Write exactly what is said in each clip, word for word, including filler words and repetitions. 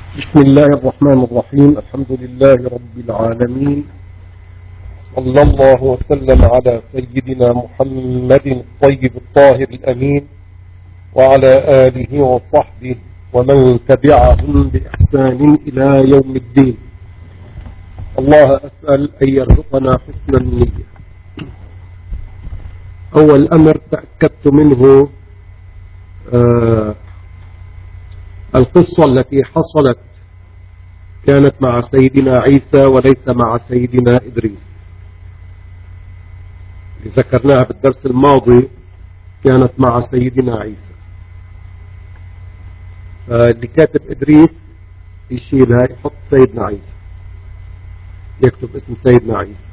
بسم الله الرحمن الرحيم. الحمد لله رب العالمين، صلى الله وسلم على سيدنا محمد الطيب الطاهر الأمين وعلى آله وصحبه ومن تبعهم بإحسان إلى يوم الدين. الله أسأل أن يرزقنا حسن النية. أول أمر تأكدت منه آه القصة التي حصلت كانت مع سيدنا عيسى وليس مع سيدنا إدريس، اللي ذكرناها بالدرس الماضي كانت مع سيدنا عيسى. اللي كاتب إدريس يشيلها يحط سيدنا عيسى، يكتب اسم سيدنا عيسى.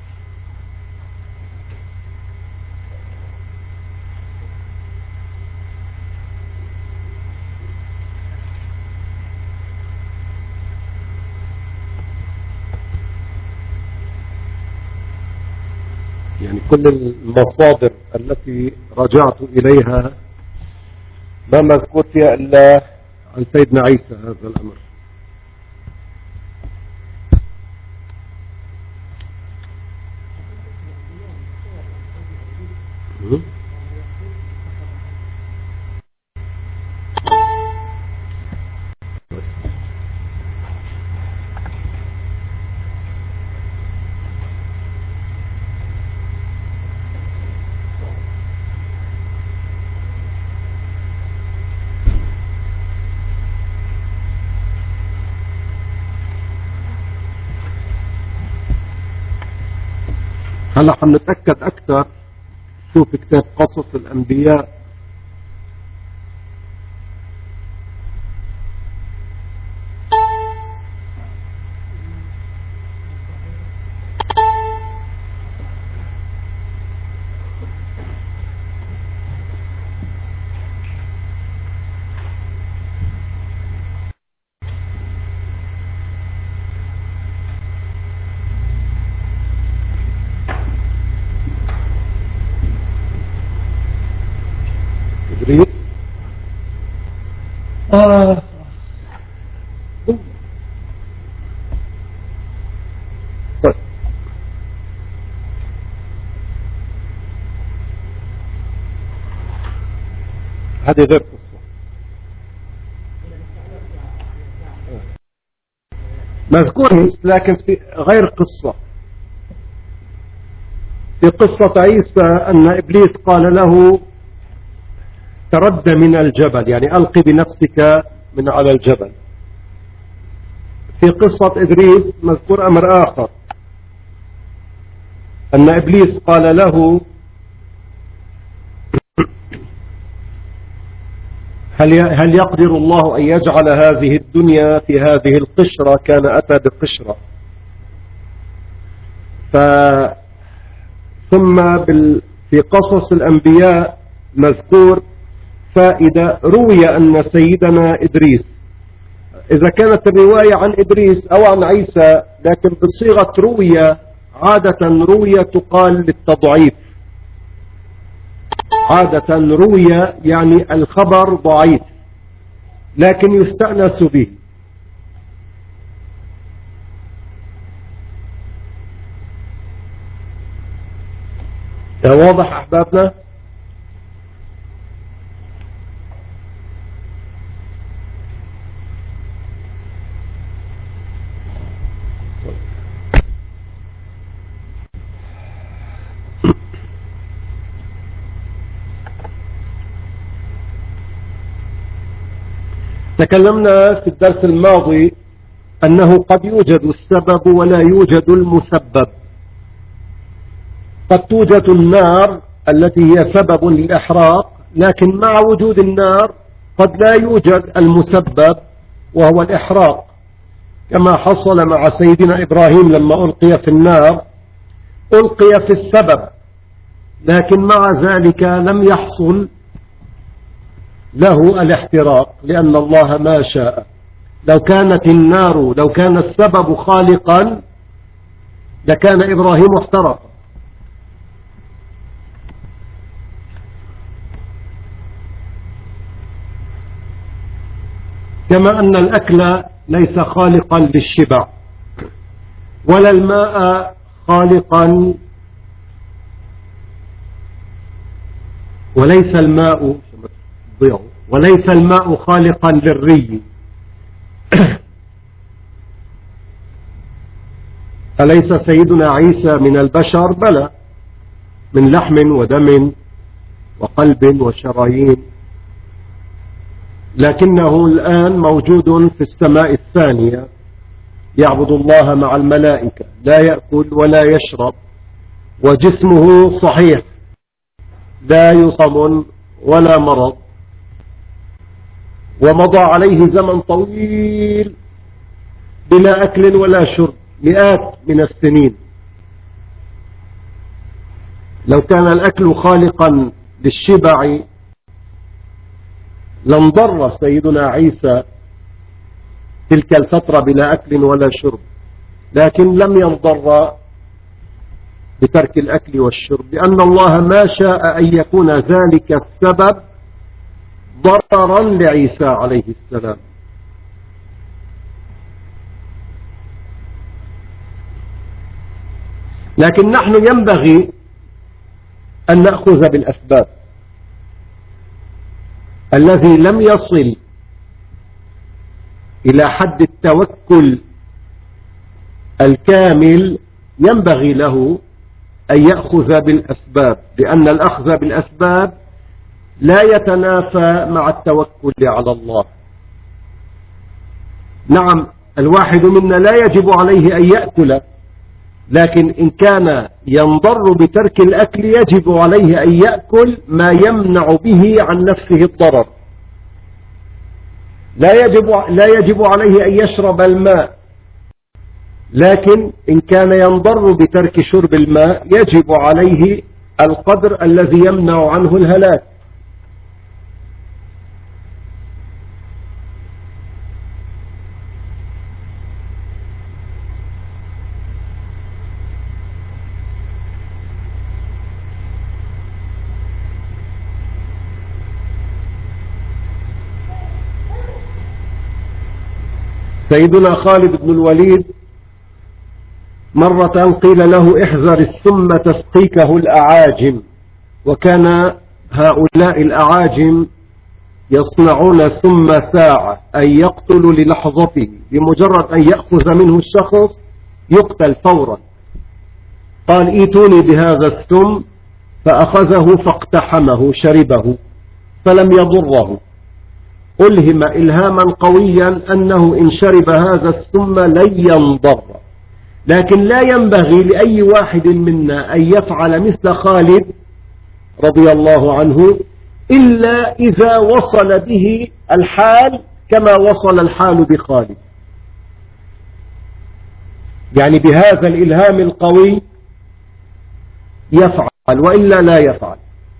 يعني كل المصادر التي رجعت إليها ما مذكور فيها إلا عن سيدنا عيسى هذا الأمر. هلا حنتأكد أكثر. شوف كتاب قصص الأنبياء إدريس. آه. طيب. هذه غير قصة، مذكور لكن في غير قصة. في قصة عيسى أن إبليس قال له تردى من الجبل، يعني ألقي بنفسك من على الجبل. في قصة إدريس مذكور أمر آخر، أن إبليس قال له هل هل يقدر الله أن يجعل هذه الدنيا في هذه القشرة؟ كان أتى بقشرة. ف ثم بال... في قصص الأنبياء مذكور فإذا روي أن سيدنا إدريس، إذا كانت الرواية عن إدريس أو عن عيسى لكن بصيغة روية، عادة روية تقال للتضعيف، عادة روية يعني الخبر ضعيف لكن يستأنس به. يا واضح أحبابنا؟ تكلمنا في الدرس الماضي أنه قد يوجد السبب ولا يوجد المسبب. قد توجد النار التي هي سبب للإحراق، لكن مع وجود النار قد لا يوجد المسبب وهو الإحراق، كما حصل مع سيدنا إبراهيم لما ألقي في النار، ألقي في السبب لكن مع ذلك لم يحصل له الاحتراق لأن الله ما شاء. لو كانت النار، لو كان السبب خالقا لكان إبراهيم احترق. كما أن الأكل ليس خالقا للشبع، ولا الماء خالقا، وليس الماء وليس الماء خالقا للري. أليس سيدنا عيسى من البشر؟ بلى، من لحم ودم وقلب وشرايين، لكنه الآن موجود في السماء الثانية يعبد الله مع الملائكة، لا يأكل ولا يشرب، وجسمه صحيح لا يصم ولا مرض، ومضى عليه زمن طويل بلا أكل ولا شرب، مئات من السنين. لو كان الأكل خالقا للشبع لانضر سيدنا عيسى تلك الفترة بلا أكل ولا شرب، لكن لم ينضر بترك الأكل والشرب، لأن الله ما شاء أن يكون ذلك السبب ضررا لعيسى عليه السلام. لكن نحن ينبغي أن نأخذ بالأسباب. الذي لم يصل إلى حد التوكل الكامل ينبغي له أن يأخذ بالأسباب، لأن الأخذ بالأسباب لا يتنافى مع التوكل على الله. نعم، الواحد منا لا يجب عليه أن يأكل، لكن إن كان ينضر بترك الأكل يجب عليه أن يأكل ما يمنع به عن نفسه الضرر. لا يجب, لا يجب عليه أن يشرب الماء، لكن إن كان ينضر بترك شرب الماء يجب عليه القدر الذي يمنع عنه الهلاك. سيدنا خالد بن الوليد مرة قيل له احذر السم تسقيكه الأعاجم، وكان هؤلاء الأعاجم يصنعون ثم ساعة أي يقتل للحظته، بمجرد أن يأخذ منه الشخص يقتل فورا. قال ايتوني بهذا السم، فأخذه فاقتحمه شربه فلم يضره. ألهم إلهاما قويا أنه إن شرب هذا السم لن ينضر. لكن لا ينبغي لأي واحد منا أن يفعل مثل خالد رضي الله عنه إلا إذا وصل به الحال كما وصل الحال بخالد، يعني بهذا الإلهام القوي يفعل، وإلا لا يفعل.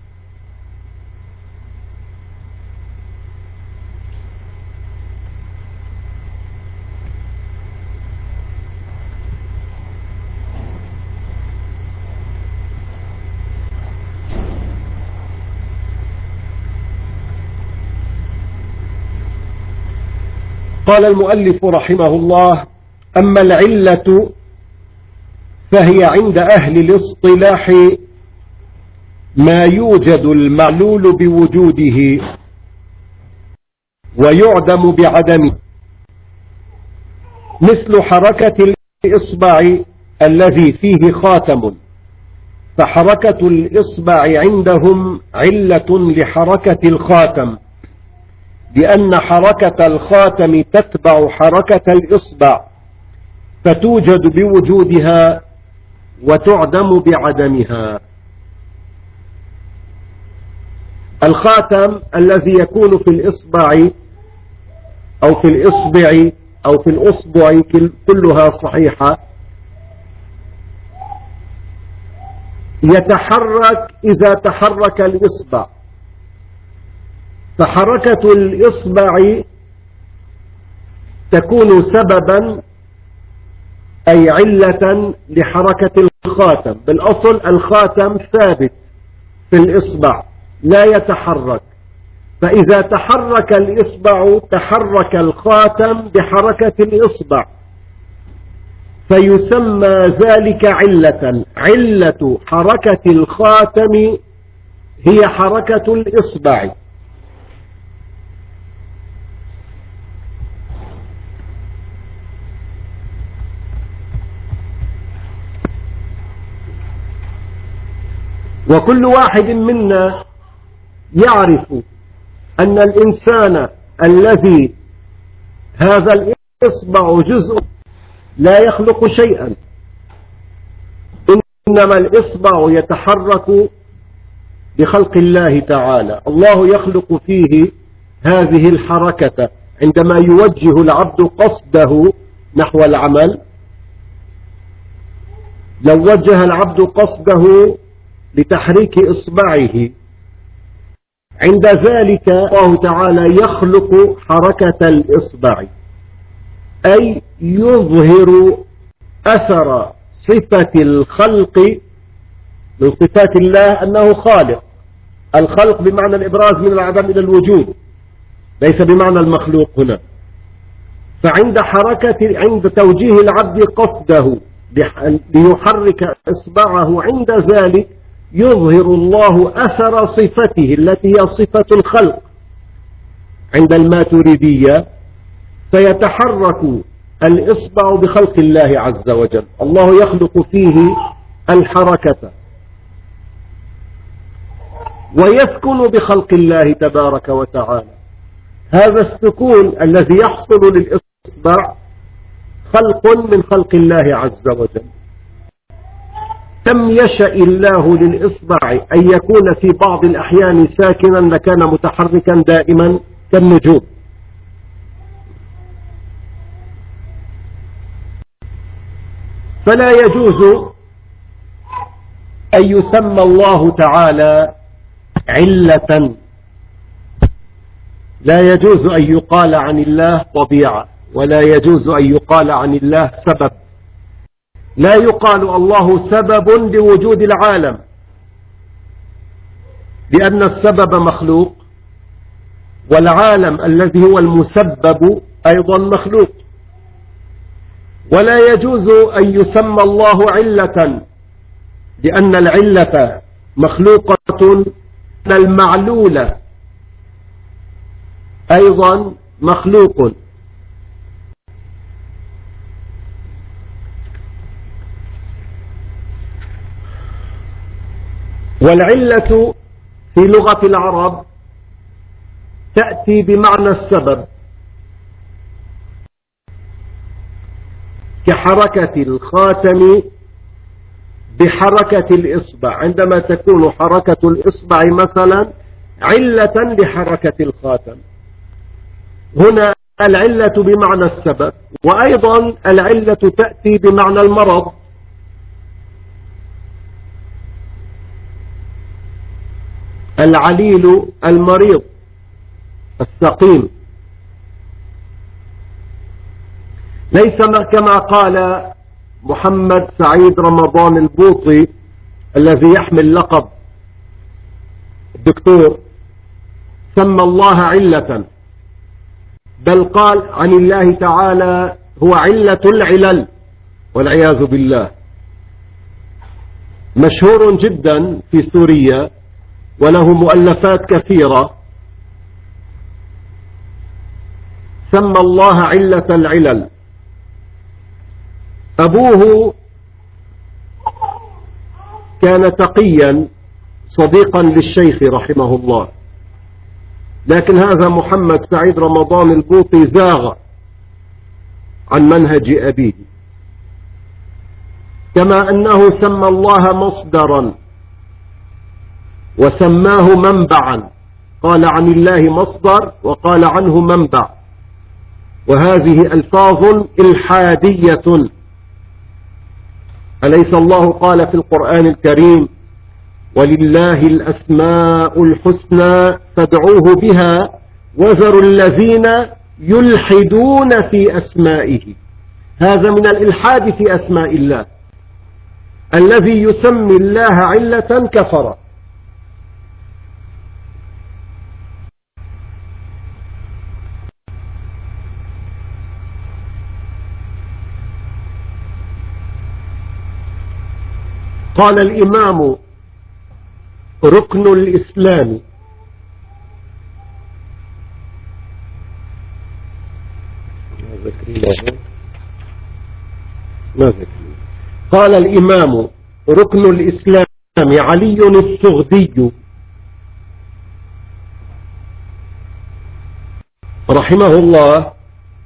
قال المؤلف رحمه الله: أما العلة فهي عند أهل الاصطلاح ما يوجد المعلول بوجوده ويعدم بعدمه، مثل حركة الإصبع الذي فيه خاتم، فحركة الإصبع عندهم علة لحركة الخاتم، لأن حركة الخاتم تتبع حركة الإصبع فتوجد بوجودها وتعدم بعدمها. الخاتم الذي يكون في الإصبع أو في الإصبع أو في الأصبع كلها صحيحة يتحرك إذا تحرك الإصبع، فحركة الإصبع تكون سببا أي علة لحركة الخاتم. بالأصل الخاتم ثابت في الإصبع لا يتحرك، فإذا تحرك الإصبع تحرك الخاتم بحركة الإصبع، فيسمى ذلك علة. علة حركة الخاتم هي حركة الإصبع. وكل واحد منا يعرف أن الإنسان الذي هذا الإصبع جزء لا يخلق شيئا، إنما الإصبع يتحرك بخلق الله تعالى. الله يخلق فيه هذه الحركة عندما يوجه العبد قصده نحو العمل. لو وجه العبد قصده لتحريك إصبعه، عند ذلك الله تعالى يخلق حركة الإصبع، أي يظهر أثر صفة الخلق. من صفات الله أنه خالق. الخلق بمعنى الإبراز من العدم إلى الوجود، ليس بمعنى المخلوق هنا. فعند حركة عند توجيه العبد قصده ليحرك إصبعه، عند ذلك يظهر الله أثر صفته التي هي صفة الخلق عند الماتريدية، فيتحرك الإصبع بخلق الله عز وجل. الله يخلق فيه الحركة ويسكن بخلق الله تبارك وتعالى. هذا السكون الذي يحصل للإصبع خلق من خلق الله عز وجل. لم يشأ الله للإصبع أن يكون في بعض الأحيان ساكنا لكان متحركا دائما كالنجوم. فلا يجوز أن يسمى الله تعالى علة، لا يجوز أن يقال عن الله طبيعة، ولا يجوز أن يقال عن الله سبب. لا يقال الله سبب لوجود العالم، لأن السبب مخلوق، والعالم الذي هو المسبب أيضا مخلوق. ولا يجوز أن يسمى الله علة، لأن العلة مخلوقة، المعلولة أيضا مخلوق. والعلة في لغة العرب تأتي بمعنى السبب، كحركة الخاتم بحركة الإصبع. عندما تكون حركة الإصبع مثلا علة لحركة الخاتم، هنا العلة بمعنى السبب. وأيضا العلة تأتي بمعنى المرض، العليل المريض السقيم. ليس كما قال محمد سعيد رمضان البوطي الذي يحمل لقب الدكتور، سمى الله علة، بل قال عن الله تعالى هو علة العلل والعياذ بالله. مشهور جدا في سوريا وله مؤلفات كثيرة، سمى الله علة العلل. أبوه كان تقيا صديقا للشيخ رحمه الله، لكن هذا محمد سعيد رمضان البوطي زاغ عن منهج أبيه. كما أنه سمى الله مصدرا وسماه منبعا، قال عن الله مصدر وقال عنه منبع، وهذه ألفاظ إلحادية. أليس الله قال في القرآن الكريم ولله الأسماء الحسنى فادعوه بها وذروا الذين يلحدون في أسمائه. هذا من الإلحاد في أسماء الله. الذي يسمي الله علة كفر. قال الإمام ركن الإسلام قال الإمام ركن الإسلام علي السغدي رحمه الله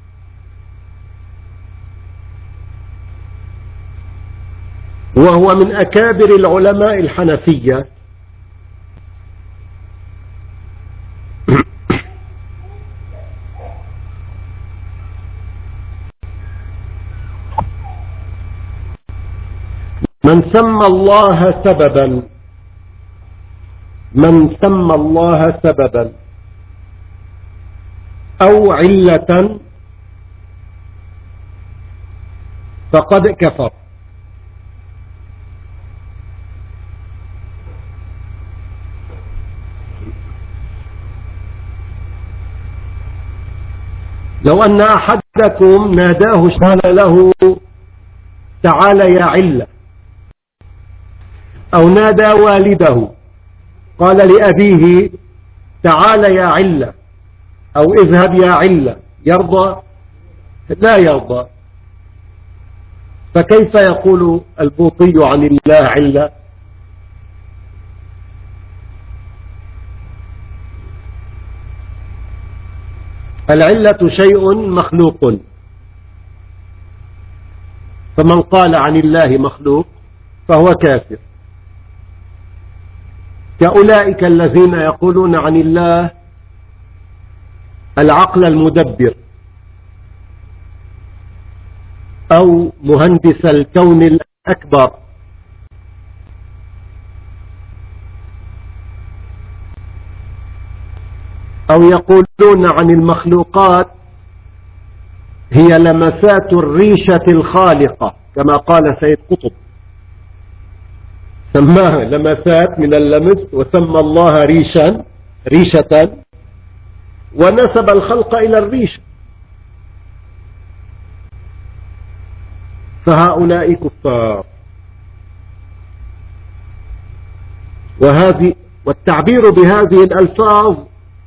وهو من أكابر العلماء الحنفية من سمى الله سببا من سمى الله سببا أو علة فقد كفر. لو أن أحدكم ناداه قال له تعال يا علة، أو نادى والده قال لأبيه تعال يا علة أو اذهب يا علة، يرضى؟ لا يرضى. فكيف يقول البوطي عن الله علة؟ العلة شيء مخلوق، فمن قال عن الله مخلوق فهو كافر، كأولئك الذين يقولون عن الله العقل المدبر أو مهندس الكون الأكبر أو يقولون عن المخلوقات هي لمسات الريشة الخالقة كما قال سيد قطب، سماها لمسات من اللمس وسمى الله ريشا ريشة ونسب الخلق إلى الريشة، فهؤلاء كفار. وهذه والتعبير بهذه الألفاظ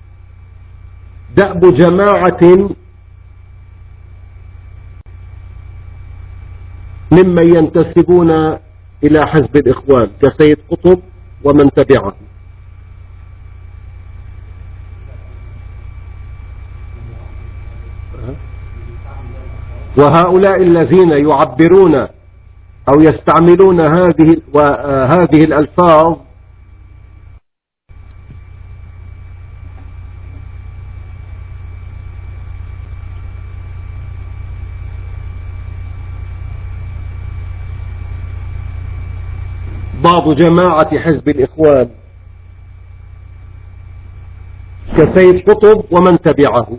دأب جماعة ممن ينتسبون إلى حزب الإخوان كسيد قطب ومن تبعه. وهؤلاء الذين يعبرون أو يستعملون هذه وهذه الألفاظ بعض جماعة حزب الإخوان كسيد قطب ومن تبعه.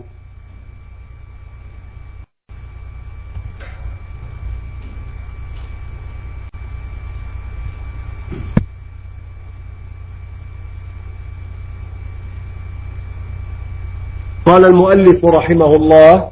قال المؤلف رحمه الله: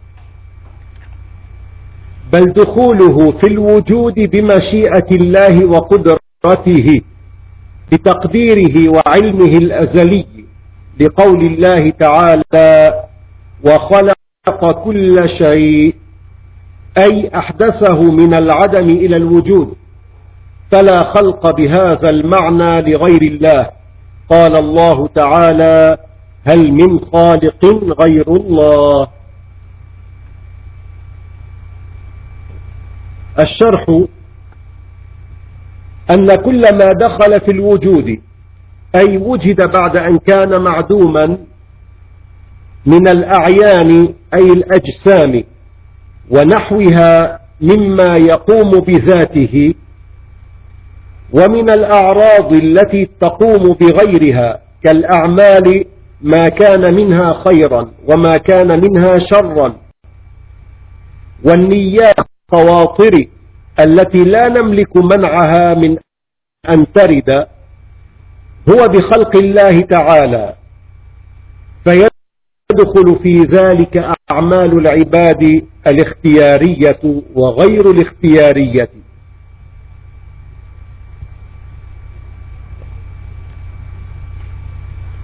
بل دخوله في الوجود بمشيئة الله وقدرته بتقديره وعلمه الأزلي، لقول الله تعالى: وخلق كل شيء، أي أحدثه من العدم إلى الوجود، فلا خلق بهذا المعنى لغير الله. قال الله تعالى: هل من خالق غير الله. الشرح: أن كل ما دخل في الوجود أي وجد بعد أن كان معدوما من الأعيان أي الأجسام ونحوها مما يقوم بذاته، ومن الأعراض التي تقوم بغيرها كالأعمال ما كان منها خيرا وما كان منها شرا، والنيات خواطر التي لا نملك منعها من أن ترد، هو بخلق الله تعالى، فيدخل في ذلك أعمال العباد الاختيارية وغير الاختيارية.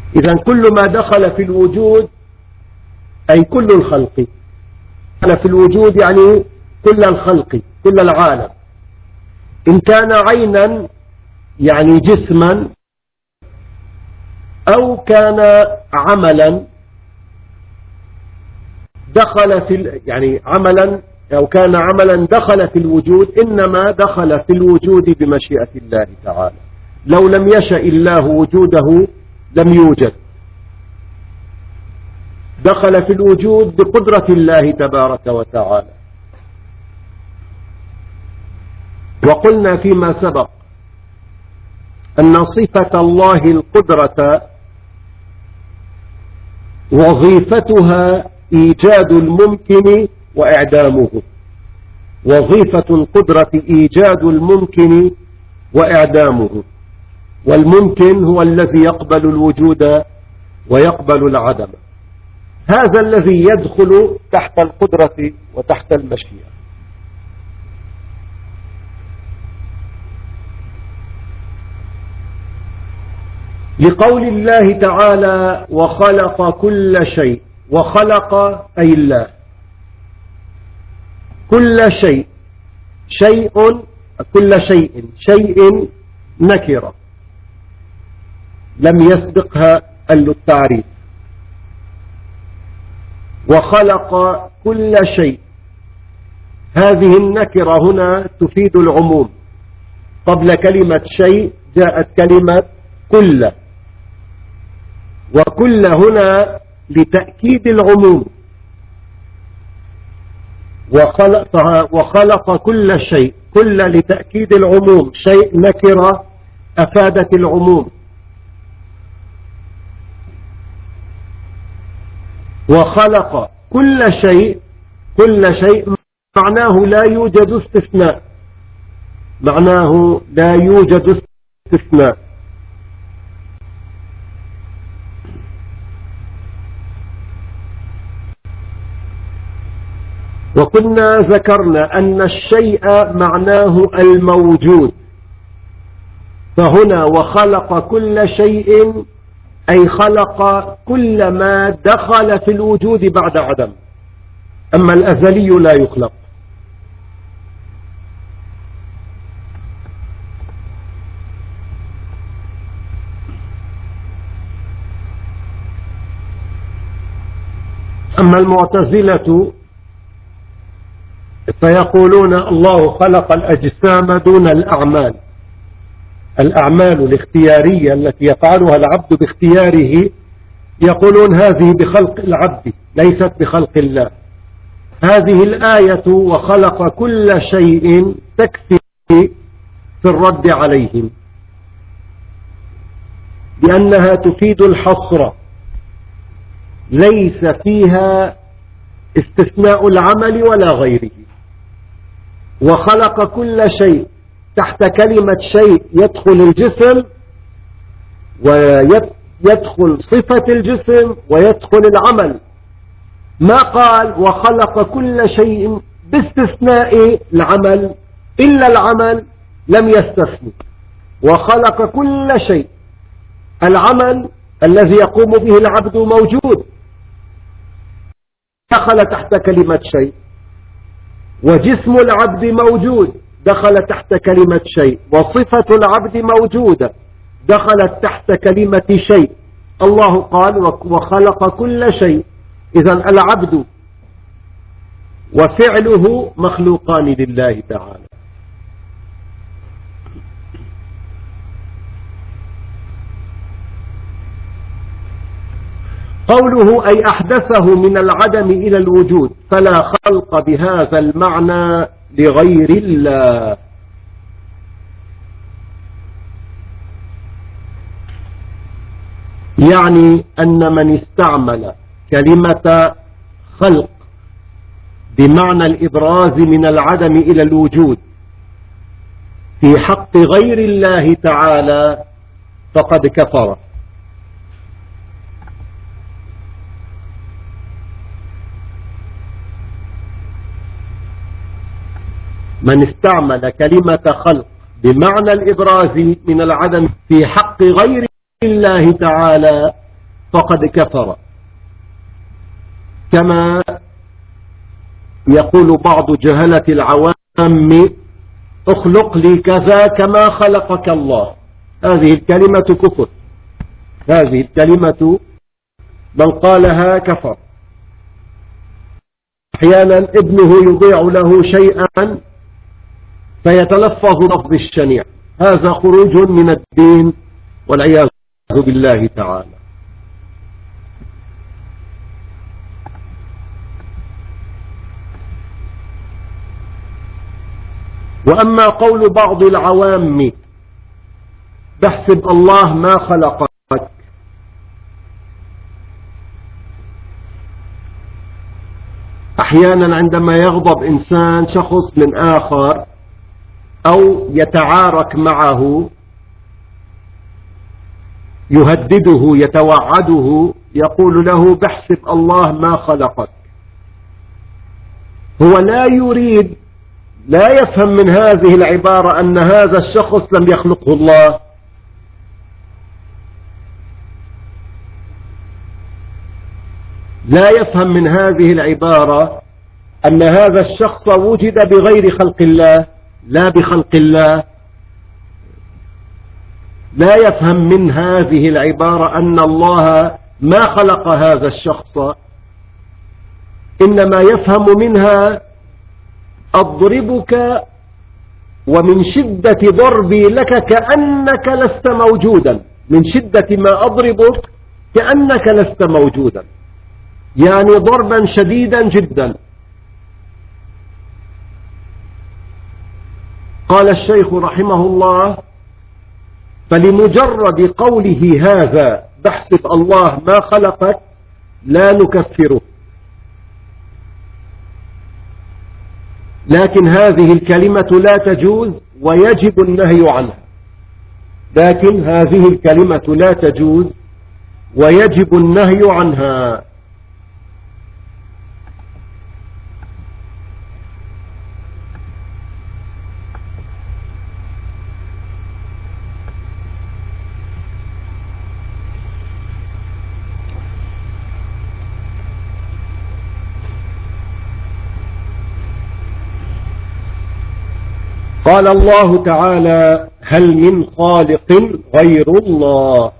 إذن كل ما دخل في الوجود أي كل الخلق، دخل في الوجود يعني كل الخلق كل العالم، إن كان عينا يعني جسما، أو كان عملا دخل في يعني عملا أو كان عملا دخل في الوجود، إنما دخل في الوجود بمشيئة الله تعالى. لو لم يشأ الله وجوده لم يوجد، دخل في الوجود بقدرة الله تبارك وتعالى. وقلنا فيما سبق أن صفة الله القدرة وظيفتها إيجاد الممكن وإعدامه، وظيفة القدرة إيجاد الممكن وإعدامه، والممكن هو الذي يقبل الوجود ويقبل العدم، هذا الذي يدخل تحت القدرة وتحت المشيئة. لقول الله تعالى وخلق كل شيء، وخلق أي الله كل شيء، شيء كل شيء شيء نكرة لم يسبقها التعريف، وخلق كل شيء، هذه النكرة هنا تفيد العموم، قبل كلمة شيء جاءت كلمة كل، وكل هنا لتأكيد العموم، وخلق, وخلق كل شيء، كل لتأكيد العموم، شيء نكرة أفادت العموم. وخلق كل شيء، كل شيء معناه لا يوجد استثناء، معناه لا يوجد استثناء. وكنا ذكرنا أن الشيء معناه الموجود، فهنا وخلق كل شيء أي خلق كل ما دخل في الوجود بعد عدم، أما الأزلي لا يخلق. أما المعتزلة فيقولون الله خلق الأجسام دون الأعمال، الأعمال الاختيارية التي يفعلها العبد باختياره يقولون هذه بخلق العبد ليست بخلق الله. هذه الآية وخلق كل شيء تكفي في الرد عليهم، لأنها تفيد الحصر، ليس فيها استثناء العمل ولا غيره. وخلق كل شيء تحت كلمة شيء يدخل الجسم ويدخل صفة الجسم ويدخل العمل، ما قال وخلق كل شيء باستثناء العمل، إلا العمل لم يستثني. وخلق كل شيء، العمل الذي يقوم به العبد موجود دخل تحت كلمة شيء، وجسم العبد موجود دخل تحت كلمة شيء، وصفة العبد موجودة دخلت تحت كلمة شيء. الله قال وخلق كل شيء، إذن العبد وفعله مخلوقان لله تعالى. قوله أي أحدثه من العدم إلى الوجود، فلا خلق بهذا المعنى لغير الله. يعني أن من استعمل كلمة خلق بمعنى الإبراز من العدم إلى الوجود في حق غير الله تعالى فقد كفر. من استعمل كلمة خلق بمعنى الإبراز من العدم في حق غير الله تعالى فقد كفر، كما يقول بعض جهلة العوام اخلق لي كذا كما خلقك الله. هذه الكلمة كفر، هذه الكلمة من قالها كفر. أحيانا ابنه يضيع له شيئا فيتلفظ لفظ الشنيع، هذا خروج من الدين والعياذ بالله تعالى. وأما قول بعض العوام تحسب الله ما خلقك، أحيانا عندما يغضب إنسان شخص من آخر أو يتعارك معه يهدده يتوعده يقول له بحسب الله ما خلقك. هو لا يريد، لا يفهم من هذه العبارة أن هذا الشخص لم يخلقه الله، لا يفهم من هذه العبارة أن هذا الشخص وجد بغير خلق الله لا بخلق الله. لا يفهم من هذه العبارة أن الله ما خلق هذا الشخص، إنما يفهم منها أضربك ومن شدة ضربي لك كأنك لست موجودا، من شدة ما أضربك كأنك لست موجودا، يعني ضربا شديدا جدا. قال الشيخ رحمه الله فلمجرد قوله هذا بحسب الله ما خلقك لا نكفره، لكن هذه الكلمة لا تجوز ويجب النهي عنها، لكن هذه الكلمة لا تجوز ويجب النهي عنها. قال الله تعالى هل من خالق غير الله.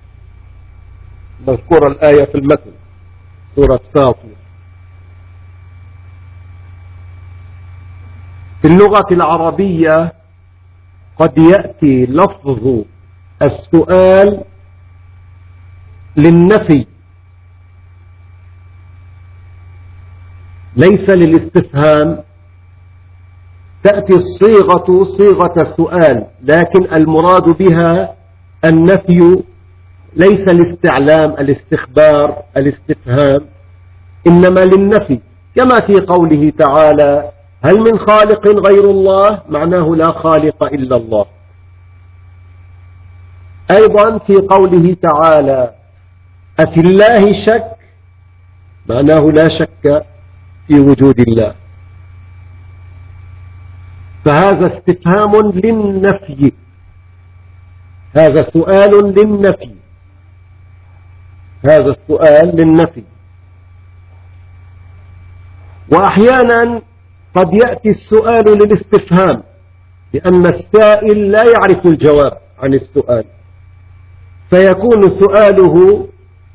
مذكور الآية في المثل سورة فاطر. في اللغة العربية قد يأتي لفظ السؤال للنفي ليس للاستفهام، تأتي الصيغة صيغة سؤال لكن المراد بها النفي، ليس الاستعلام الاستخبار الاستفهام، إنما للنفي، كما في قوله تعالى هل من خالق غير الله، معناه لا خالق إلا الله. أيضا في قوله تعالى أفي الله شك، معناه لا شك في وجود الله، فهذا استفهام للنفي، هذا سؤال للنفي، هذا السؤال للنفي. وأحيانا قد يأتي السؤال للاستفهام لأن السائل لا يعرف الجواب عن السؤال، فيكون سؤاله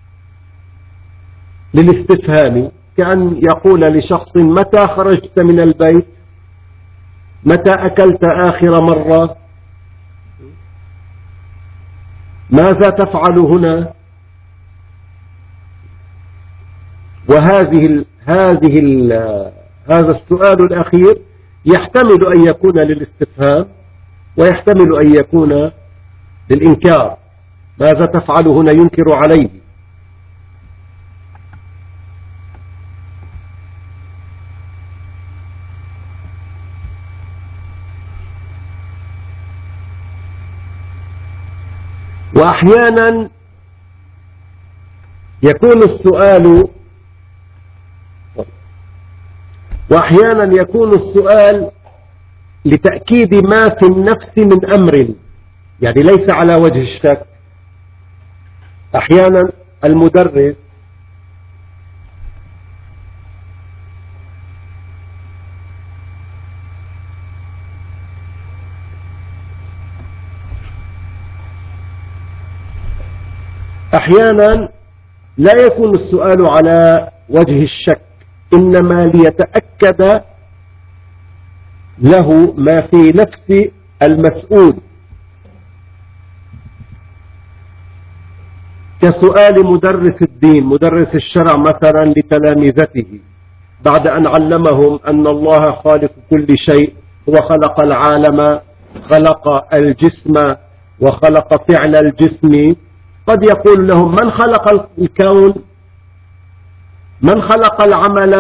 للاستفهام، كأن يقول لشخص متى خرجت من البيت، متى أكلت آخر مرة، ماذا تفعل هنا. وهذه ال هذه ال هذا السؤال الأخير يحتمل أن يكون للاستفهام ويحتمل أن يكون للإنكار، ماذا تفعل هنا، ينكر عليه. وأحيانا يكون السؤال وأحيانا يكون السؤال لتأكيد ما في النفس من أمر، يعني ليس على وجه الشك. أحيانا المدرس أحيانا لا يكون السؤال على وجه الشك، إنما ليتأكد له ما في نفس المسؤول، كسؤال مدرس الدين مدرس الشرع مثلا لتلامذته بعد أن علمهم أن الله خالق كل شيء، هو خلق العالم، خلق الجسم وخلق فعل الجسم، قد يقول لهم من خلق الكون، من خلق العمل،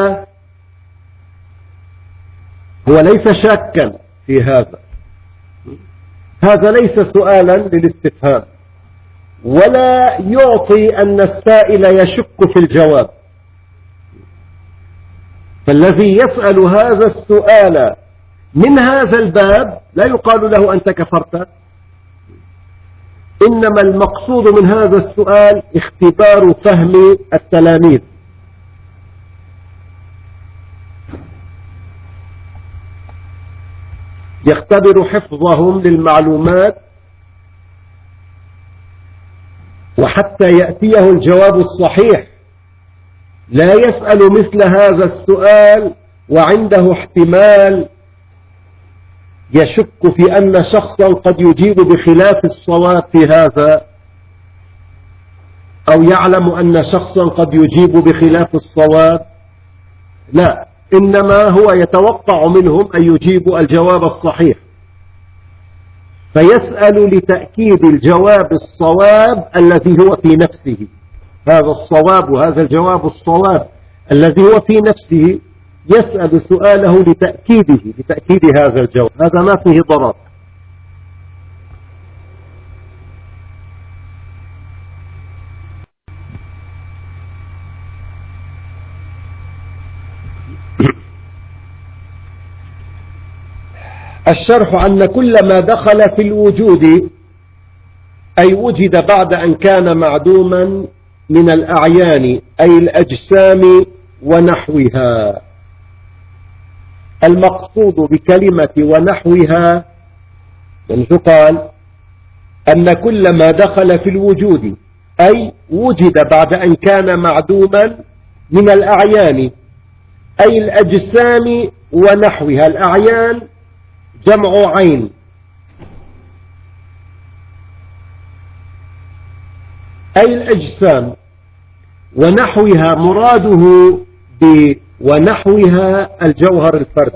هو ليس شاكا في هذا، هذا ليس سؤالا للاستفهام، ولا يعطي أن السائل يشك في الجواب. فالذي يسأل هذا السؤال من هذا الباب لا يقال له أنت كفرت، إنما المقصود من هذا السؤال اختبار فهم التلاميذ. يختبر حفظهم للمعلومات، وحتى يأتيه الجواب الصحيح. لا يسأل مثل هذا السؤال وعنده احتمال يشك في أن شخصا قد يجيب بخلاف الصواب في هذا، أو يعلم أن شخصا قد يجيب بخلاف الصواب، لا، إنما هو يتوقع منهم أن يجيبوا الجواب الصحيح، فيسأل لتأكيد الجواب الصواب الذي هو في نفسه. هذا الصواب وهذا الجواب الصواب الذي هو في نفسه يسأل سؤاله لتأكيده، لتأكيد هذا الجواب، هذا ما فيه ضرر. الشرح أن كل ما دخل في الوجود أي وجد بعد أن كان معدوما من الأعيان أي الأجسام ونحوها. المقصود بكلمة ونحوها يعني قال أن كل ما دخل في الوجود أي وجد بعد أن كان معدوما من الأعيان أي الأجسام ونحوها. الأعيان جمع عين، أي الأجسام، ونحوها مراده ب ونحوها الجوهر الفرد.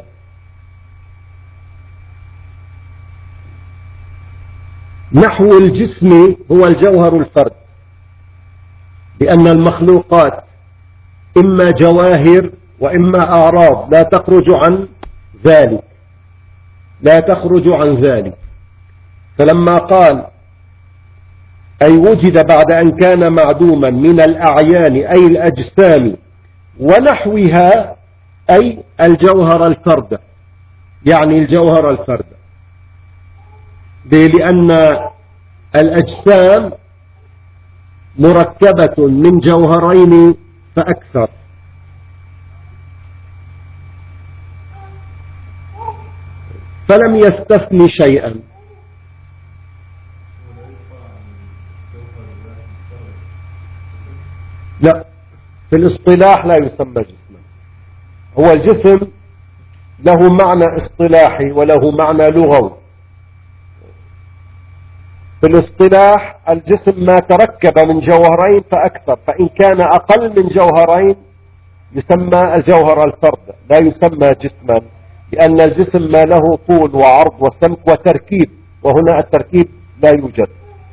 نحو الجسم هو الجوهر الفرد، لأن المخلوقات إما جواهر وإما أعراض لا تخرج عن ذلك، لا تخرج عن ذلك. فلما قال أي وجد بعد أن كان معدوما من الأعيان أي الأجسام ونحوها أي الجوهر الفرد، يعني الجوهر الفرد، لأن الأجسام مركبة من جوهرين فأكثر. فلم يستثني شيئا. لا، في الاصطلاح لا يسمى جسما. هو الجسم له معنى اصطلاحي وله معنى لغوي. في الاصطلاح الجسم ما تركب من جوهرين فأكثر، فإن كان أقل من جوهرين يسمى الجوهر الفرد، لا يسمى جسما، لأن الجسم ما له طول وعرض وسمك وتركيب، وهنا التركيب لا يوجد.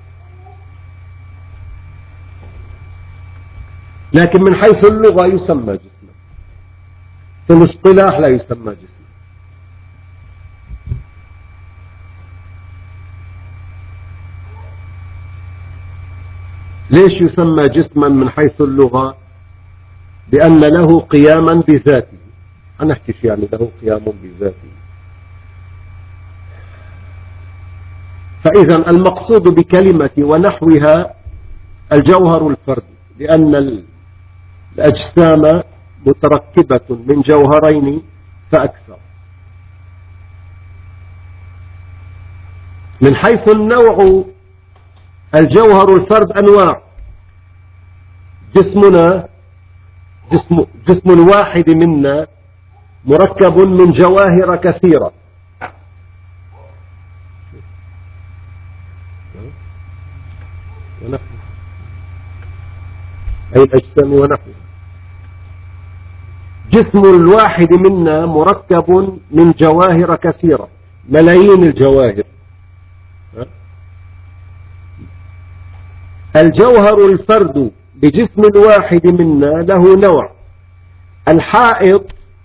لكن من حيث اللغة يسمى جسما، في الاصطلاح لا يسمى جسما. ليش يسمى جسما من حيث اللغة؟ لأن له قياما بذاته. هنحكي شيء يعني له قيام بذاته. فإذا المقصود بكلمة ونحوها الجوهر الفردي، لأن الأجسام متركبة من جوهرين فأكثر. من حيث النوع الجوهر الفرد أنواع. جسمنا جسم, جسم الواحد منا مركب من جواهر كثيرة. أي الأجسام ونحن. جسم الواحد منا مركب من جواهر كثيرة، ملايين الجواهر. الجوهر الفرد بجسم الواحد منا له نوع. الحائط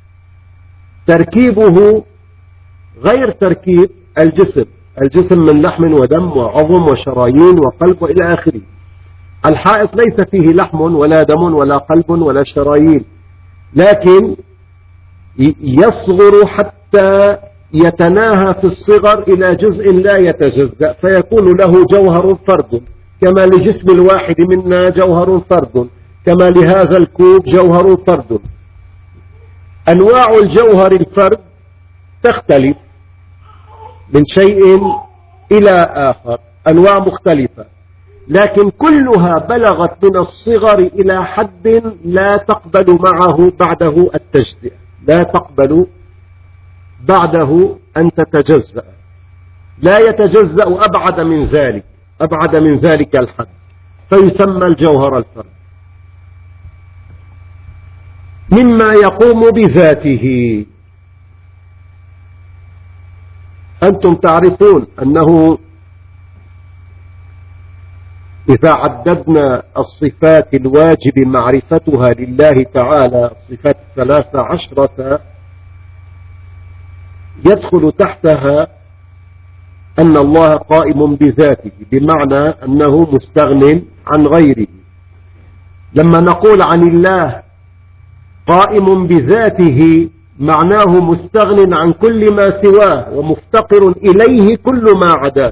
تركيبه غير تركيب الجسم. الجسم من لحم ودم وعظم وشرايين وقلب وإلى آخره. الحائط ليس فيه لحم ولا دم ولا قلب ولا شرايين، لكن يصغر حتى يتناهى في الصغر إلى جزء لا يتجزأ، فيكون له جوهر فرد، كما لجسم الواحد منا جوهر فرد، كما لهذا الكوب جوهر فرد. أنواع الجوهر الفرد تختلف من شيء إلى آخر، أنواع مختلفة، لكن كلها بلغت من الصغر إلى حد لا تقبل معه بعده التجزئة، لا تقبل بعده أن تتجزأ، لا يتجزأ أبعد من ذلك، أبعد من ذلك الحد، فيسمى الجوهر الفرد. مما يقوم بذاته. أنتم تعرفون أنه إذا عددنا الصفات الواجب معرفتها لله تعالى، الصفات الثلاثة عشرة، يدخل تحتها أن الله قائم بذاته، بمعنى أنه مستغن عن غيره. لما نقول عن الله قائم بذاته معناه مستغن عن كل ما سواه ومفتقر إليه كل ما عداه.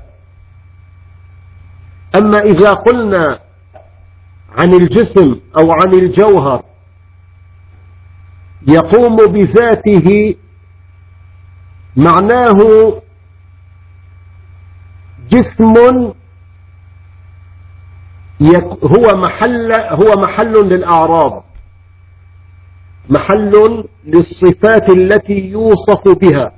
أما إذا قلنا عن الجسم أو عن الجوهر يقوم بذاته معناه جسم هو محل هو محل للأعراض، محل للصفات التي يوصف بها.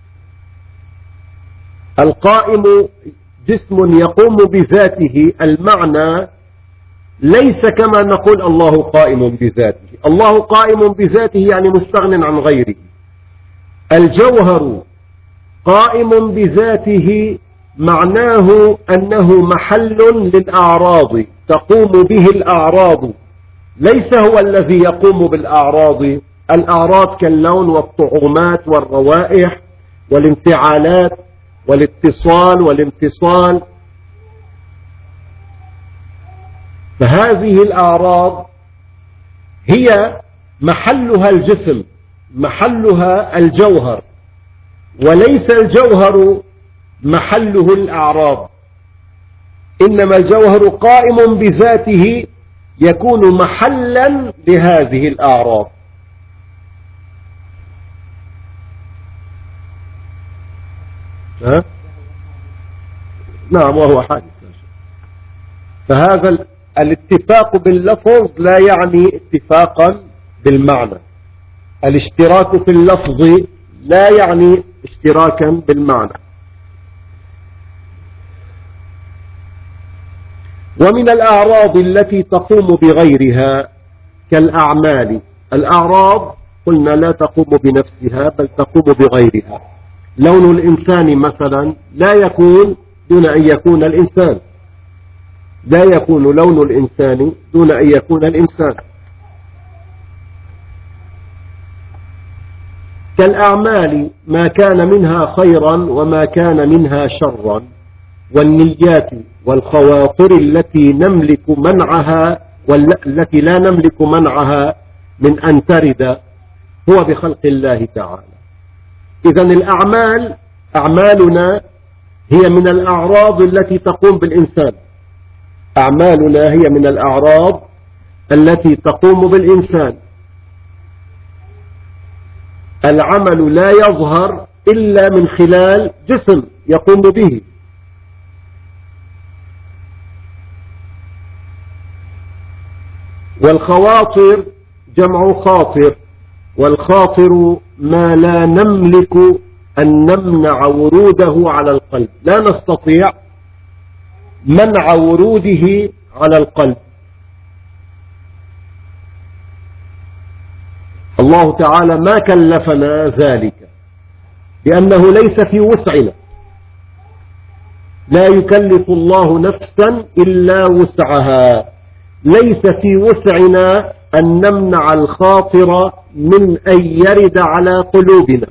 القائم جسم يقوم بذاته، المعنى ليس كما نقول الله قائم بذاته. الله قائم بذاته يعني مستغن عن غيره. الجوهر قائم بذاته معناه أنه محل للأعراض، تقوم به الأعراض، ليس هو الذي يقوم بالأعراض. الأعراض كاللون والطعومات والروائح والانفعالات والاتصال والانفصال، فهذه الأعراض هي محلها الجسم، محلها الجوهر، وليس الجوهر محله الأعراض. إنما الجوهر قائم بذاته يكون محلا لهذه الأعراض. ها؟ نعم، وهو حادث. فهذا الاتفاق باللفظ لا يعني اتفاقا بالمعنى. الاشتراك في اللفظ لا يعني اشتراكا بالمعنى. ومن الأعراض التي تقوم بغيرها كالأعمال. الأعراض قلنا لا تقوم بنفسها بل تقوم بغيرها. لون الإنسان مثلا لا يكون دون أن يكون الإنسان، لا يكون لون الإنسان دون أن يكون الإنسان. كالأعمال ما كان منها خيرا وما كان منها شرا، والنيات والخواطر التي نملك منعها والتي لا نملك منعها من أن ترد هو بخلق الله تعالى. إذن الأعمال، أعمالنا هي من الأعراض التي تقوم بالإنسان، أعمالنا هي من الأعراض التي تقوم بالإنسان. العمل لا يظهر إلا من خلال جسم يقوم به. والخواطر جمع خاطر، والخاطر ما لا نملك أن نمنع وروده على القلب، لا نستطيع منع وروده على القلب. الله تعالى ما كلفنا ذلك لأنه ليس في وسعنا، لا يكلف الله نفسا إلا وسعها. ليس في وسعنا أن نمنع الخاطر من أن يرد على قلوبنا.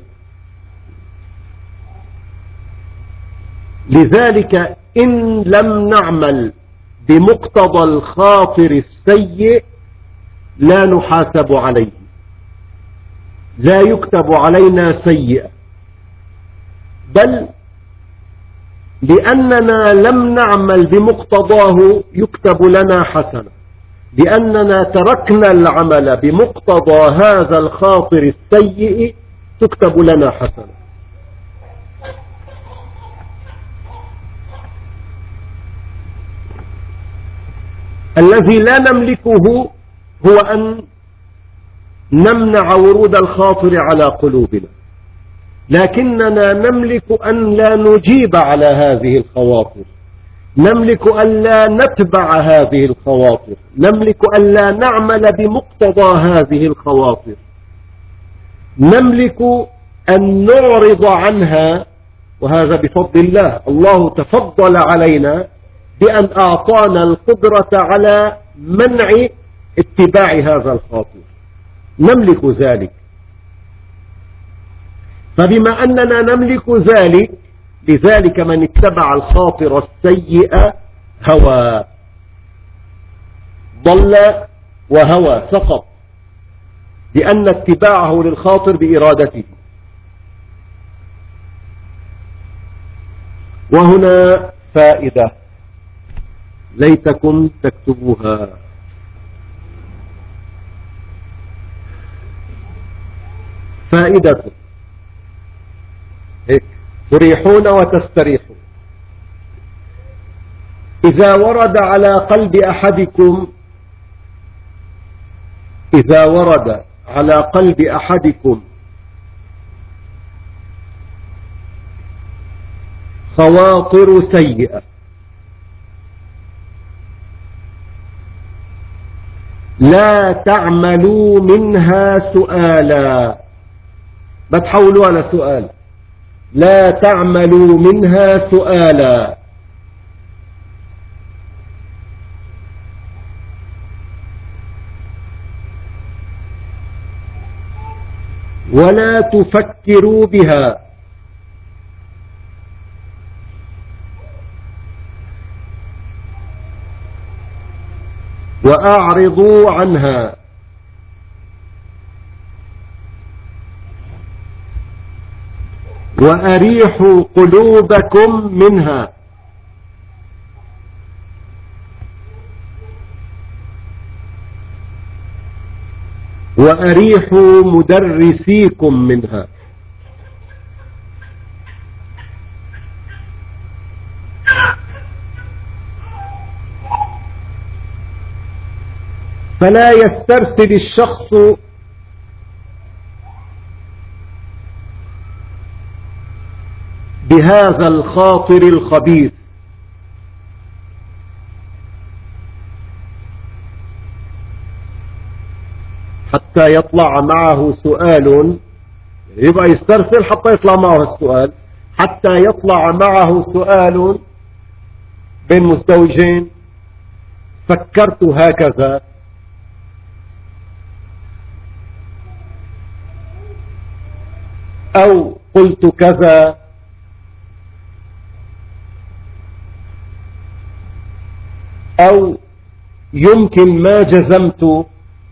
لذلك إن لم نعمل بمقتضى الخاطر السيء لا نحاسب عليه، لا يكتب علينا سيئة، بل لأننا لم نعمل بمقتضاه يكتب لنا حسنة، لأننا تركنا العمل بمقتضى هذا الخاطر السيء تكتب لنا حسنة. الذي لا نملكه هو أن نمنع ورود الخاطر على قلوبنا، لكننا نملك أن لا نجيب على هذه الخواطر، نملك أن لا نتبع هذه الخواطر، نملك أن لا نعمل بمقتضى هذه الخواطر، نملك أن نعرض عنها. وهذا بفضل الله، الله تفضل علينا بأن أعطانا القدرة على منع اتباع هذا الخاطر، نملك ذلك. فبما أننا نملك ذلك، لذلك من اتبع الخاطر السيء هوى، ضل وهوى سقط، لأن اتباعه للخاطر بإرادته. وهنا فائدة ليتكم تكتبوها. فائدة هيك تريحون وتستريحون. إذا ورد على قلب أحدكم إذا ورد على قلب أحدكم خواطر سيئة لا تعملوا منها سؤالا، ما تحولوا على سؤال، لا تعملوا منها سؤالا، ولا تفكروا بها، وأعرضوا عنها، وأريحوا قلوبكم منها، وأريحوا مدرسيكم منها. فلا يسترسل الشخص بهذا الخاطر الخبيث حتى يطلع معه سؤال، يبقى يسترسل حتى يطلع معه السؤال، حتى يطلع معه سؤال بين مزدوجين: فكرت هكذا، أو قلت كذا، أو يمكن ما جزمت،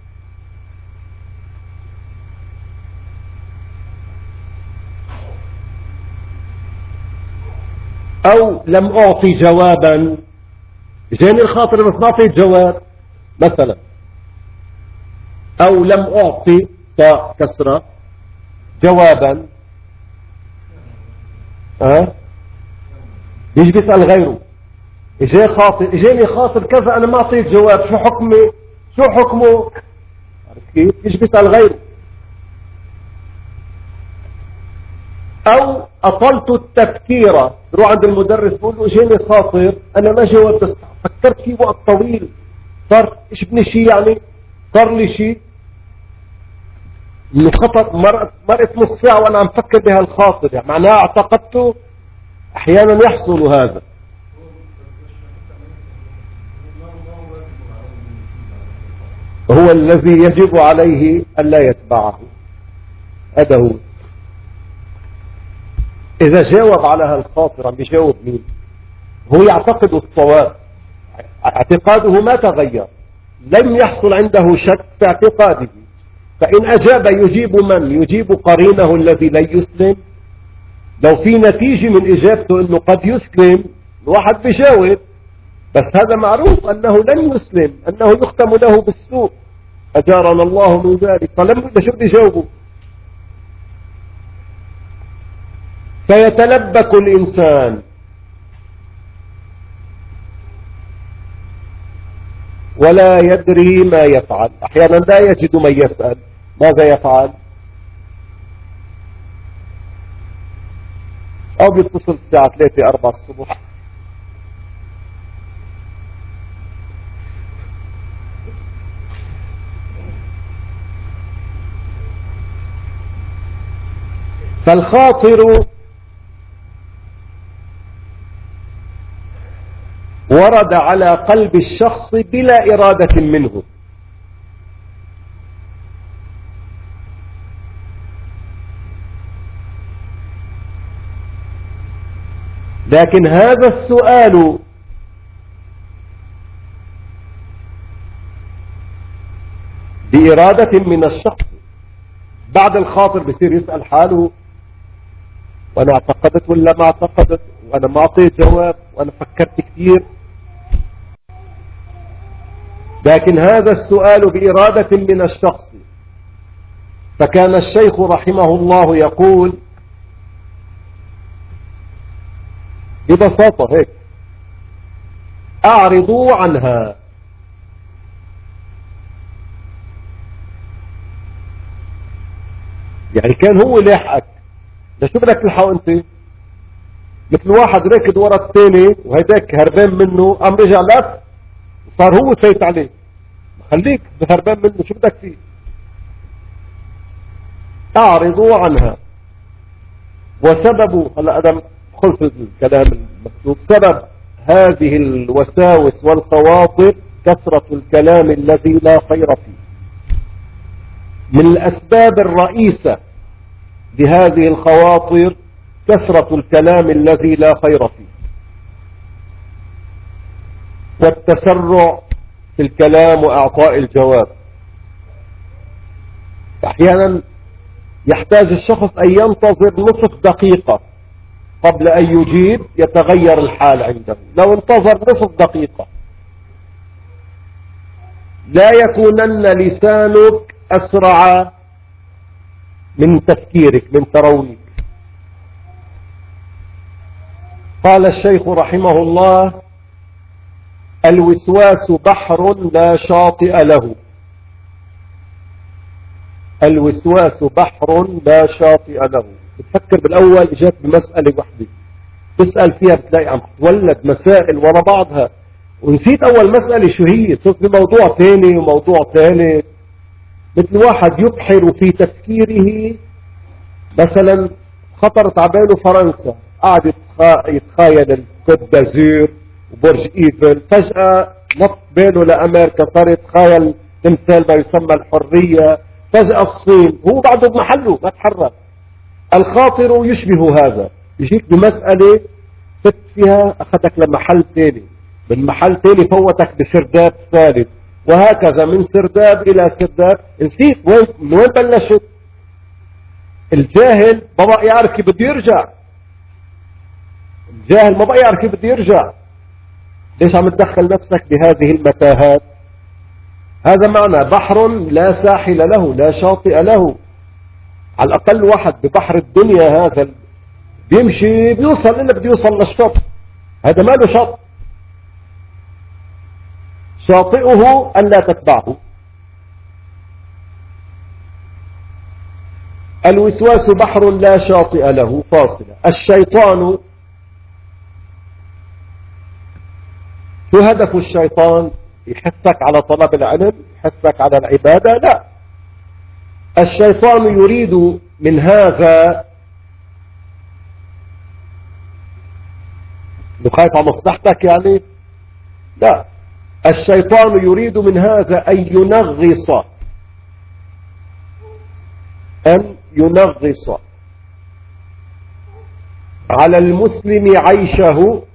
أو لم أعطي جوابا، جاني الخاطر بس ما أعطيت جواب مثلا، أو لم أعطي طاء كسرة جوابا، أه؟ يجي بيسأل غيره، إجاني خاطر إجاني خاطر كذا أنا ما أعطيت جواب، شو حكمي؟ شو حكمه؟ عرفت كيف؟ يجي بيسأل غيره. أو أطلت التفكير، روح عند المدرس بقول له إجاني خاطر أنا ما جاوبت بس فكرت فيه وقت طويل، صار إيش بني شيء يعني صار لي شيء إنه خطر، مرقت مرقت نص ساعة وأنا عم فكر بهالخاطر، يعني معناها اعتقدته. أحيانا يحصل هذا. هو الذي يجب عليه ألا يتبعه، هذا هو. إذا جاوب على هالخاطر عم بيجاوب مين؟ هو يعتقد الصواب، اعتقاده ما تغير، لم يحصل عنده شك في اعتقاده، فإن أجاب يجيب من؟ يجيب قرينه الذي لا يسلم. لو في نتيجة من إجابته أنه قد يسلم الواحد بيجاوب، بس هذا معروف أنه لن يسلم، أنه يختم له بالسوء، أجارنا الله من ذلك، فلم شو بده يجاوبه؟ فيتلبك الإنسان ولا يدري ما يفعل، أحيانا لا يجد من يسأل ماذا يفعل، أو بيتصل الساعة ثلاثة أربعة الصبح فالخاطر ورد على قلب الشخص بلا إرادة منه، لكن هذا السؤال بإرادة من الشخص. بعد الخاطر بصير يسأل حاله وأنا اعتقدت ولا ما اعتقدت، وأنا ما أعطيت جواب، وأنا فكرت كثير. لكن هذا السؤال بإرادة من الشخص. فكان الشيخ رحمه الله يقول ببساطة هيك: أعرضوا عنها. يعني كان هو لاحقك، لشو بدك تلحقه انت؟ مثل واحد راكد ورا الثاني وهيداك هربان منه، قام رجع لك وصار هو فايت عليه، خليك هربان منه شو بدك فيه؟ أعرضوا عنها. وسبب، هلا أنا خلص الكلام المكتوب، سبب هذه الوساوس والخواطر كثرة الكلام الذي لا خير فيه. من الأسباب الرئيسة لهذه الخواطر كثرة الكلام الذي لا خير فيه، والتسرع في الكلام وإعطاء الجواب. أحيانا يحتاج الشخص أن ينتظر نصف دقيقة قبل أن يجيب، يتغير الحال عنده. لو انتظر نصف دقيقة لا يكونن لسانك أسرع من تفكيرك، من ترويك. قال الشيخ رحمه الله: الوسواس بحر لا شاطئ له. الوسواس بحر لا شاطئ له. بتفكر بالأول إجابة بمسألة واحدة، تسأل فيها بتلاقي عم تتولد مسائل ورا بعضها، ونسيت أول مسألة شو هي، صرت بموضوع ثاني وموضوع ثالث. مثل واحد يبحر في تفكيره، مثلا خطرت على باله فرنسا، قاعد يتخيل الكوت دازور وبرج ايفل، فجأة نط باله لأمريكا، صار يتخيل تمثال ما يسمى الحرية، فجأة الصين، هو بعده بمحله ما تحرك. الخاطر يشبه هذا، يجيك بمسألة فت فيها أخذك لمحل ثاني، من محل ثاني فوتك بسرداب ثالث، وهكذا من سرداب إلى سرداب، نسيت وين من وين بلشت. الجاهل ما بقى يعرف كيف بده يرجع، الجاهل ما بقى يعرف كيف بده يرجع. ليش عم تدخل نفسك بهذه المتاهات؟ هذا معنى بحر لا ساحل له، لا شاطئ له. على الأقل واحد ببحر الدنيا هذا بيمشي بيوصل إلا بده يوصل للشط، هذا ما له شط. شاطئه أن لا تتبعه. الوسواس بحر لا شاطئ له، فاصلة. الشيطان، شو هدف الشيطان؟ يحثك على طلب العلم، يحثك على العبادة؟ لا، الشيطان يريد من هذا، خايف على مصلحتك يعني؟ لا، الشيطان يريد من هذا أن ينغص أن ينغص على المسلم عيشه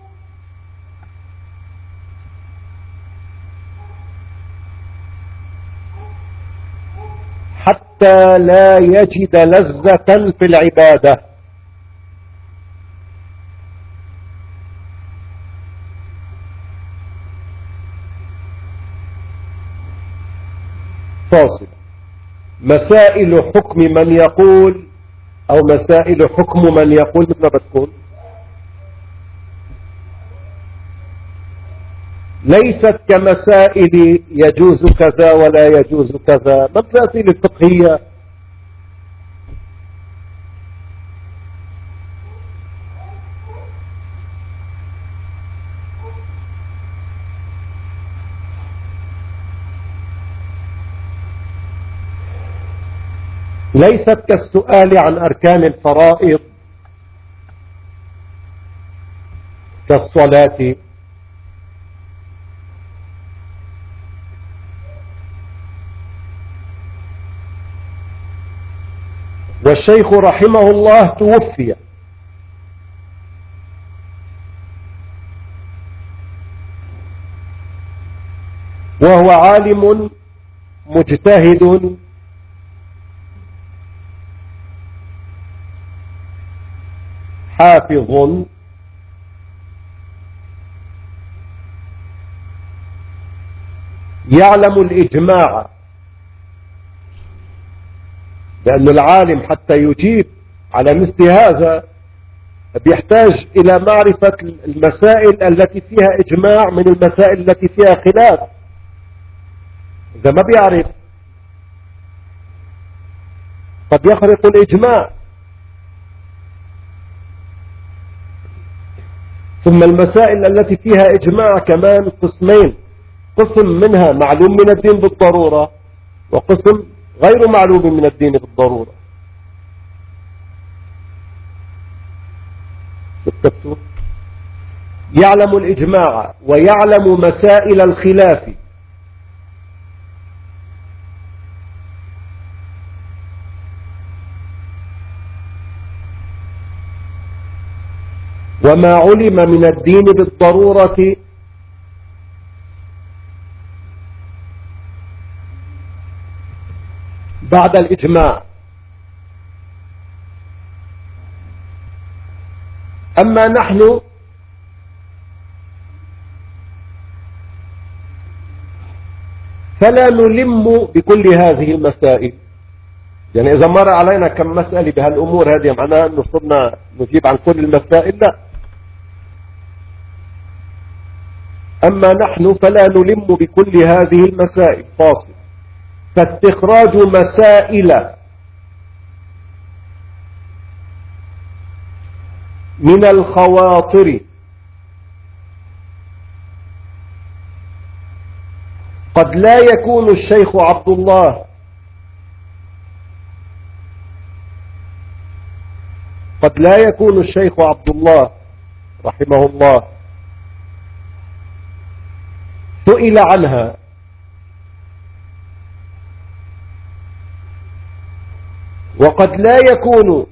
حتى لا يجد لذة في العبادة. فاصل. مسائل حكم من يقول أو مسائل حكم من يقول مثل ما بتكون ليست كمسائل يجوز كذا ولا يجوز كذا، ما المسائل الفقهية. ليست كالسؤال عن أركان الفرائض كالصلاة. والشيخ رحمه الله توفي وهو عالم مجتهد حافظ يعلم الإجماع، لأن العالم حتى يجيب على مثل هذا بيحتاج إلى معرفة المسائل التي فيها إجماع من المسائل التي فيها خلاف. إذا ما بيعرف قد يخرق الإجماع. ثم المسائل التي فيها إجماع كمان قسمين، قسم منها معلوم من الدين بالضرورة وقسم غير معلوم من الدين بالضرورة. يعلم الإجماع ويعلم مسائل الخلاف. وما علم من الدين بالضرورة بعد الإجماع. أما نحن فلا نلم بكل هذه المسائل. يعني إذا مر علينا كم مسألة بهالأمور هذه معناها أنه صرنا نجيب عن كل المسائل؟ لا. أما نحن فلا نلم بكل هذه المسائل، فاصل. فاستخراج مسائل من الخواطر قد لا يكون الشيخ عبد الله قد لا يكون الشيخ عبد الله رحمه الله سئل عنها وقد لا يكون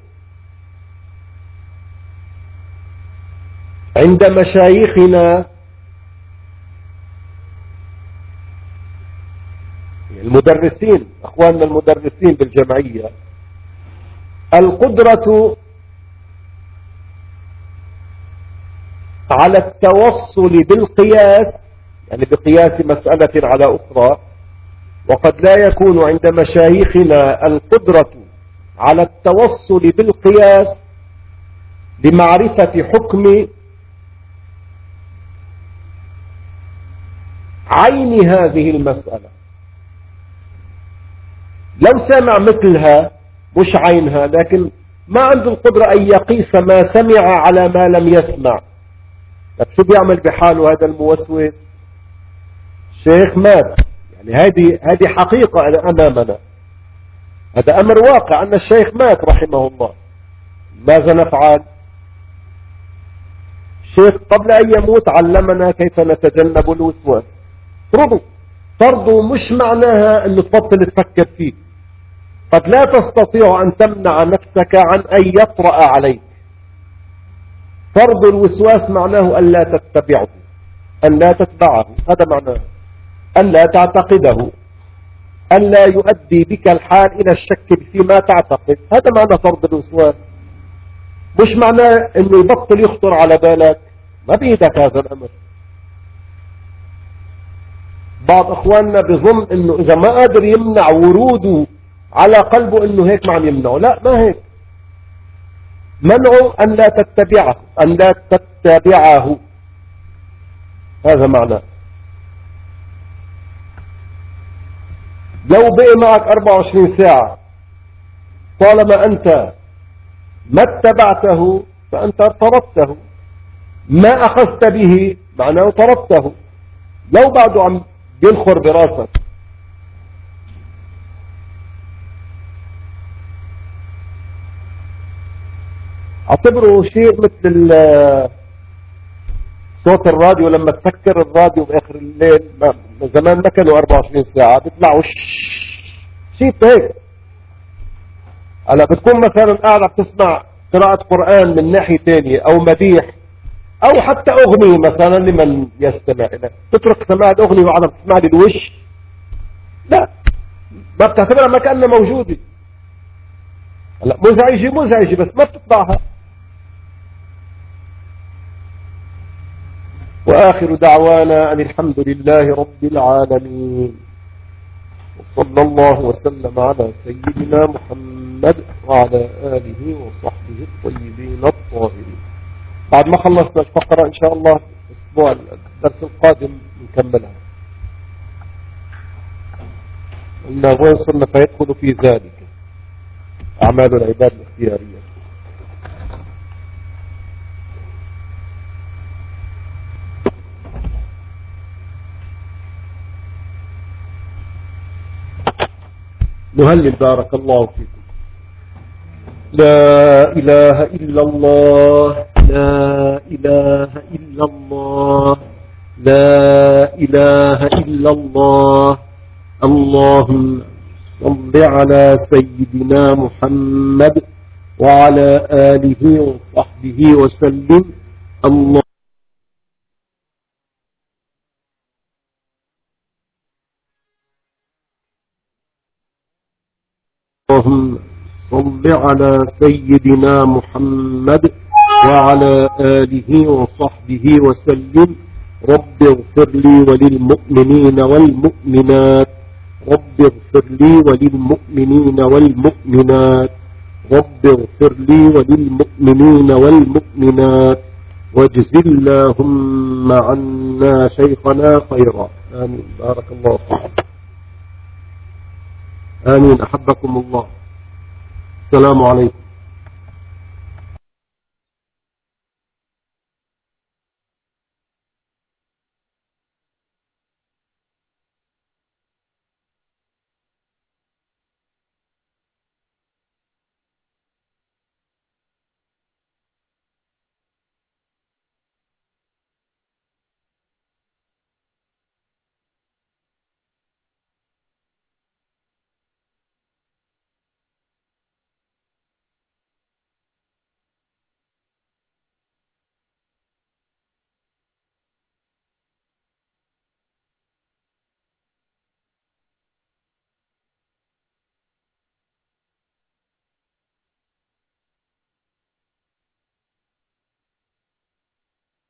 عند مشايخنا المدرسين، أخواننا المدرسين بالجمعية، القدرة على التوصل بالقياس، يعني بقياس مسألة على أخرى، وقد لا يكون عند مشايخنا القدرة على التوصل بالقياس لمعرفة حكم عين هذه المسألة. لو سمع مثلها مش عينها، لكن ما عنده القدرة أن يقيس ما سمع على ما لم يسمع. طب شو بيعمل بحاله هذا الموسوس؟ شيخ مات، يعني هذه هذه حقيقة أمامنا، هذا أمر واقع أن الشيخ مات رحمه الله. ماذا نفعل؟ الشيخ قبل أن يموت علمنا كيف نتجنب الوسواس. طردوا. طردوا مش معناها أنه تبطل تفكر فيه. قد لا تستطيع أن تمنع نفسك عن أن يطرأ عليك. طرد الوسواس معناه أن لا تتبعه، أن لا تتبعه، هذا معناه أن لا تعتقده، أن لا يؤدي بك الحال إلى الشك فيما تعتقد. هذا معنى طرد الوسواس، مش معناه أنه يبطل يخطر على بالك. ما بيدك هذا الأمر. بعض أخواننا بظن أنه إذا ما قادر يمنع وروده على قلبه أنه هيك ما عم يمنعه. لا، ما هيك. منعه أن لا تتبعه، أن لا تتبعه، هذا معناه. لو بقي معك أربعة وعشرين ساعة طالما أنت ما اتبعته فأنت طردته. ما أخذت به معناه طردته. لو بعده عم ينخر براسك، اعتبره شيء مثل صوت الراديو. لما تسكر الراديو بآخر الليل، ما زمان ما كانوا أربعة وعشرين ساعة، بيطلعوا شيء هيك. هلا بتكون مثلا قاعد عم تسمع قراءة قرآن من ناحية ثانية أو مديح أو حتى أغنية مثلا لمن يستمع إليك، تترك سماع الأغنية وعم تسمع لي الوش. لا، ما بتعتبرها ما كأنها موجودة. هلا مزعجة مزعجة بس ما بتطلعها. وآخر دعوانا أن الحمد لله رب العالمين، وصلى الله وسلم على سيدنا محمد وعلى آله وصحبه الطيبين الطاهرين. بعد ما خلصنا الفقرة إن شاء الله الأسبوع الدرس القادم نكملها. قلنا وين صرنا؟ فيدخل في ذلك أعمال العباد الاختيارية. نهلل بارك الله فيكم. لا إله إلا الله، لا إله إلا الله، لا إله إلا الله. اللهم صل على سيدنا محمد وعلى آله وصحبه وسلم. الله اللهم صل على سيدنا محمد وعلى آله وصحبه وسلم. رب اغفر لي وللمؤمنين والمؤمنات، رب اغفر لي وللمؤمنين والمؤمنات، رب اغفر لي وللمؤمنين والمؤمنات، واجز اللهم عنا شيخنا خيرا. آمين. بارك الله فيكم. آمين. أحبكم الله. السلام عليكم.